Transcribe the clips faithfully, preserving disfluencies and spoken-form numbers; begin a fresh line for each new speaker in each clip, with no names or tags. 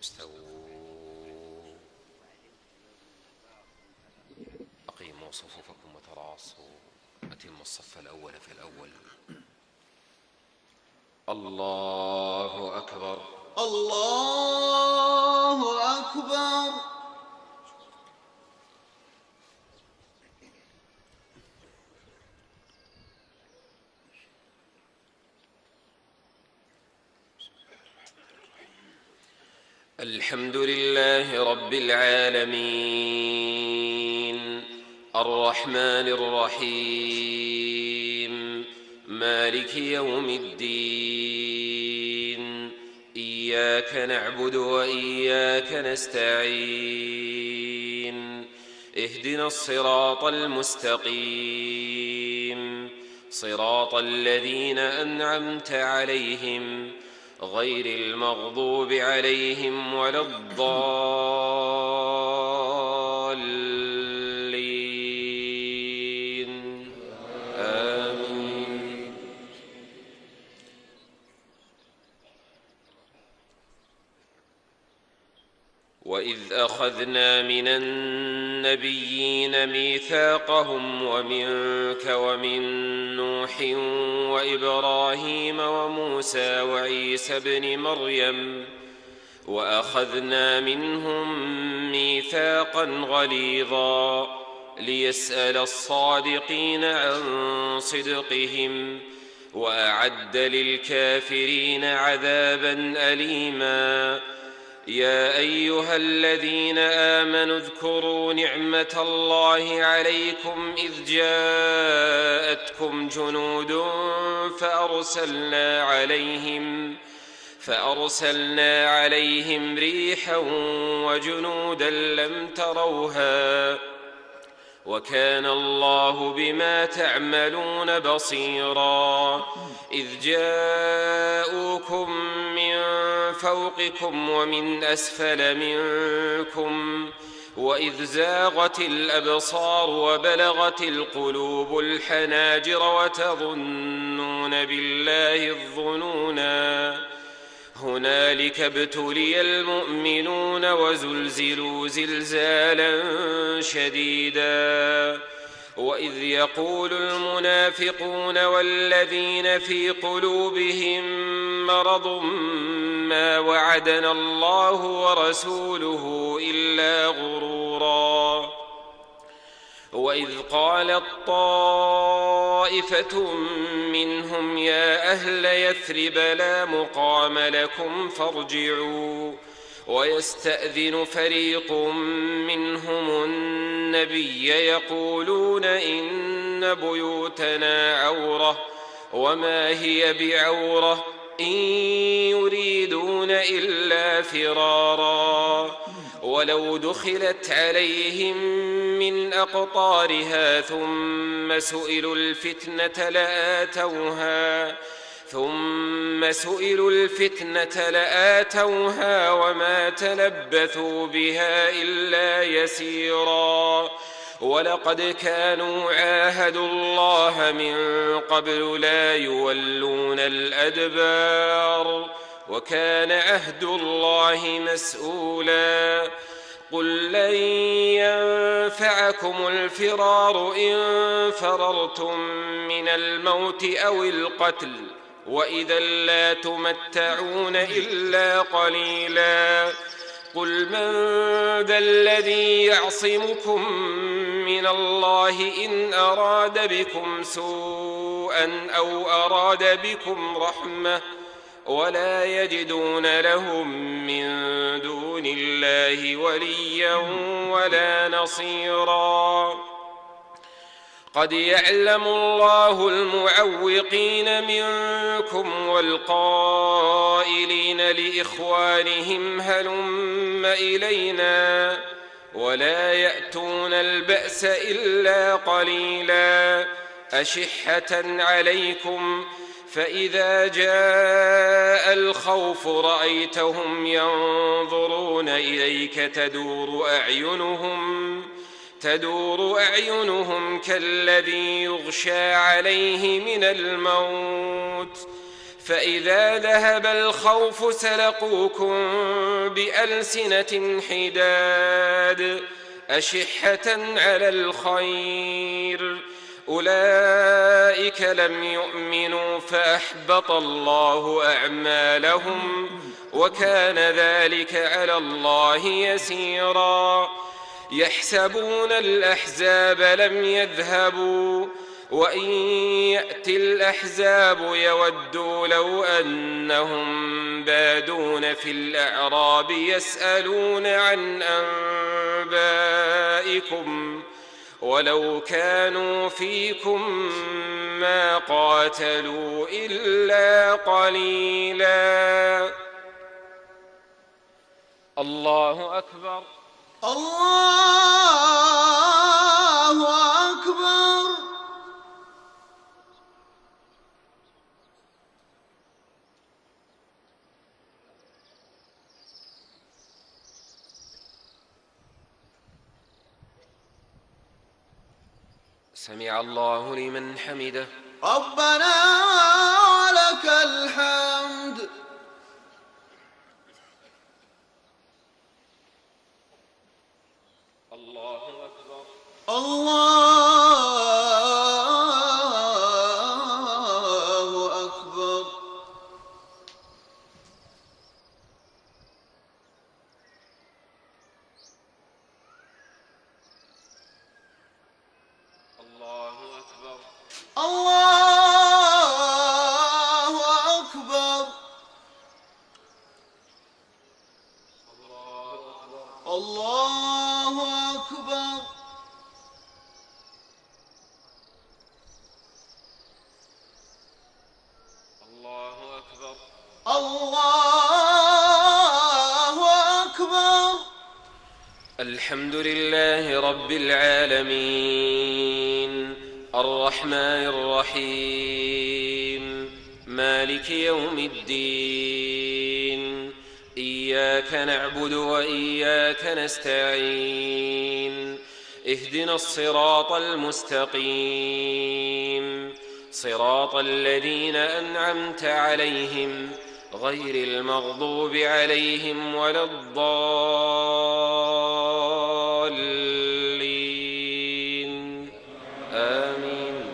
استووا أقيموا صفوفكم وتراصوا أتموا الصف الأول في الأول. الله أكبر
الله أكبر.
الحمد لله رب العالمين الرحمن الرحيم مالك يوم الدين إياك نعبد وإياك نستعين اهدنا الصراط المستقيم صراط الذين أنعمت عليهم غير المغضوب عليهم ولا الضالين آمين. وإذ أخذنا من النبيين ميثاقهم ومنك ومن نوح وإبراهيم وموسى وعيسى ابن مريم وأخذنا منهم ميثاقا غليظا ليسأل الصادقين عن صدقهم وأعد للكافرين عذابا أليما. يا أيها الذين آمنوا اذكروا نعمة الله عليكم إذ جاءتكم جنود فأرسلنا عليهم فأرسلنا عليهم ريحا وجنودا لم تروها وكان الله بما تعملون بصيرا. إذ جاءوكم من فوقكم ومن أسفل منكم وإذ زاغت الأبصار وبلغت القلوب الحناجر وتظنون بالله الظنونا هنالك ابتلي المؤمنون وزلزلوا زلزالا شديدا. وإذ يقول المنافقون والذين في قلوبهم مرض ما وعدنا الله ورسوله إلا غرورا. وإذ قالت طائفة منهم يا أهل يثرب لا مقام لكم فارجعوا ويستأذن فريق منهم النبي يقولون إن بيوتنا عورة وما هي بعورة إن يريدون إلا فرارا. ولو دخلت عليهم من أقطارها ثم سئلوا الفتنة لآتوها ثم سئلوا الفتنة لآتوها وما تلبثوا بها إلا يسيرا. ولقد كانوا عاهدوا الله من قبل لا يولون الأدبار وكان عهد الله مسؤولا. قل لن ينفعكم الفرار إن فررتم من الموت أو القتل وإذا لا تمتعون إلا قليلا. قل من ذا الذي يعصمكم من الله إن أراد بكم سوءا أو أراد بكم رحمة ولا يجدون لهم من دون الله وليا ولا نصيرا. قد يعلم الله المعوقين منكم والقائلين لإخوانهم هلم إلينا ولا يأتون البأس إلا قليلا. أشحة عليكم فإذا جاء الخوف رأيتهم ينظرون إليك تدور أعينهم تدور أعينهم كالذي يغشى عليه من الموت فإذا ذهب الخوف سلقوكم بألسنة حداد أشحة على الخير أولئك لم يؤمنوا فأحبط الله أعمالهم وكان ذلك على الله يسيرا يحسبون الأحزاب لم يذهبوا وإن يأتي الأحزاب يودوا لو أنهم بادون في الأعراب يسألون عن أنبائكم ولو كانوا فيكم ما قاتلوا إلا قليلا. الله أكبر.
الله أكبر.
سمع الله لمن حمده.
ربنا ولك الحمد.
الله أكبر.
الله أكبر.
الله أكبر.
الله أكبر. الله أكبر.
الله أكبر.
الله أكبر.
الحمد لله رب العالمين الرحمن الرحيم مالك يوم الدين إياك نعبد وإياك نستعين اهدنا الصراط المستقيم صراط الذين أنعمت عليهم غير المغضوب عليهم ولا الضالين آمين.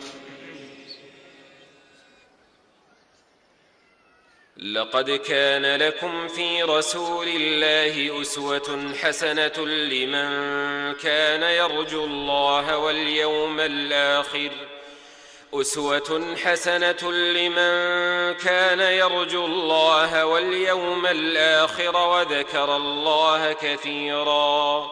لقد كان لكم في رسول الله أسوة حسنة لمن كان يرجو الله واليوم الآخر أسوة حسنة لمن كان يرجو الله واليوم الآخر وذكر الله كثيرا.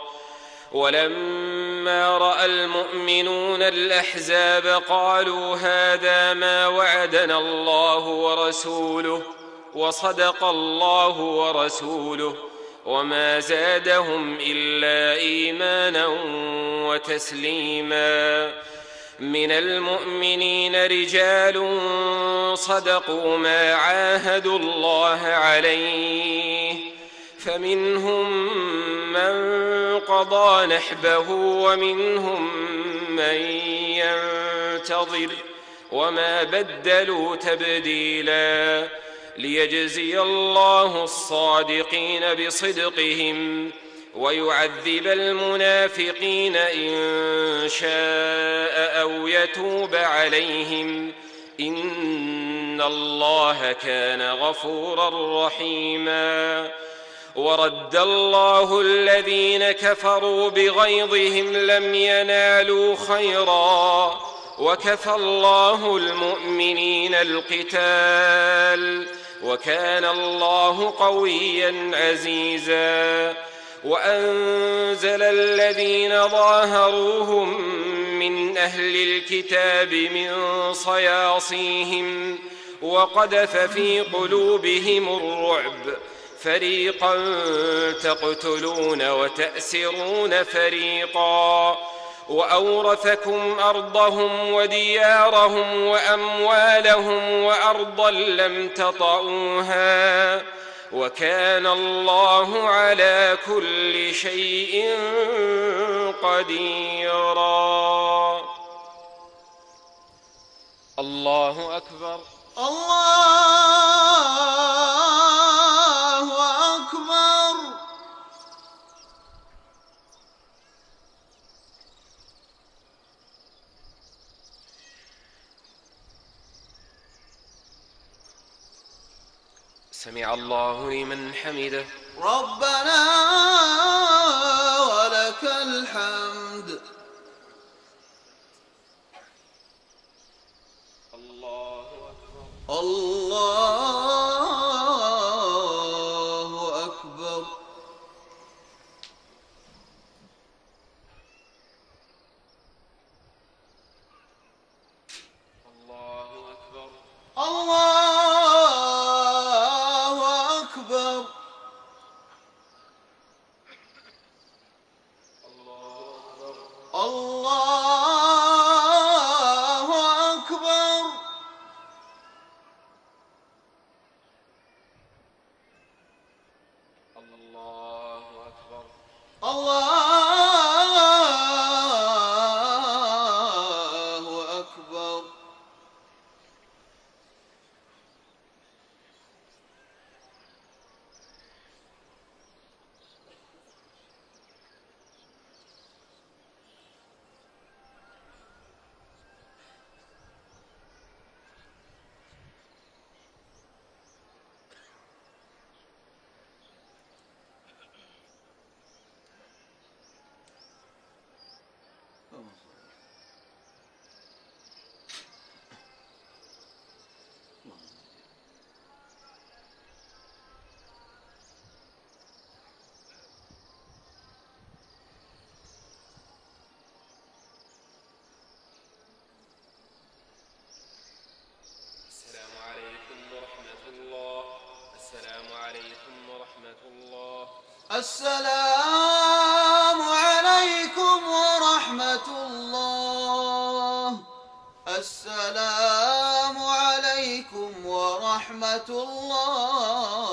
ولما رأى المؤمنون الأحزاب قالوا هذا ما وعدنا الله ورسوله وصدق الله ورسوله وما زادهم إلا إيمانا وتسليما. من المؤمنين رجال صدقوا ما عاهدوا الله عليه فمنهم من قضى نحبه ومنهم من ينتظر وما بدلوا تبديلا ليجزي الله الصادقين بصدقهم ويعذب المنافقين إن شاء أو يتوب عليهم إن الله كان غفورا رحيما. ورد الله الذين كفروا بغيظهم لم ينالوا خيرا وكفى الله المؤمنين القتال وكان الله قويا عزيزا. وأنزل الذين ظاهروهم من أهل الكتاب من صياصيهم وقذف في قلوبهم الرعب فريقا تقتلون وتأسرون فريقا وأورثكم أرضهم وديارهم وأموالهم وأرضا لم تطئوها وكان الله على كل شيء قديرا. الله أكبر.
الله
سمع الله لمن حمده.
ربنا ولك الحمد.
الله أكبر.
الله أكبر.
الله أكبر.
الله أكبر. الله أكبر.
الله أكبر.
الله أكبر.
السلام عليكم ورحمة الله. السلام عليكم ورحمة الله.
السلام عليكم ورحمة الله. السلام عليكم ورحمة الله.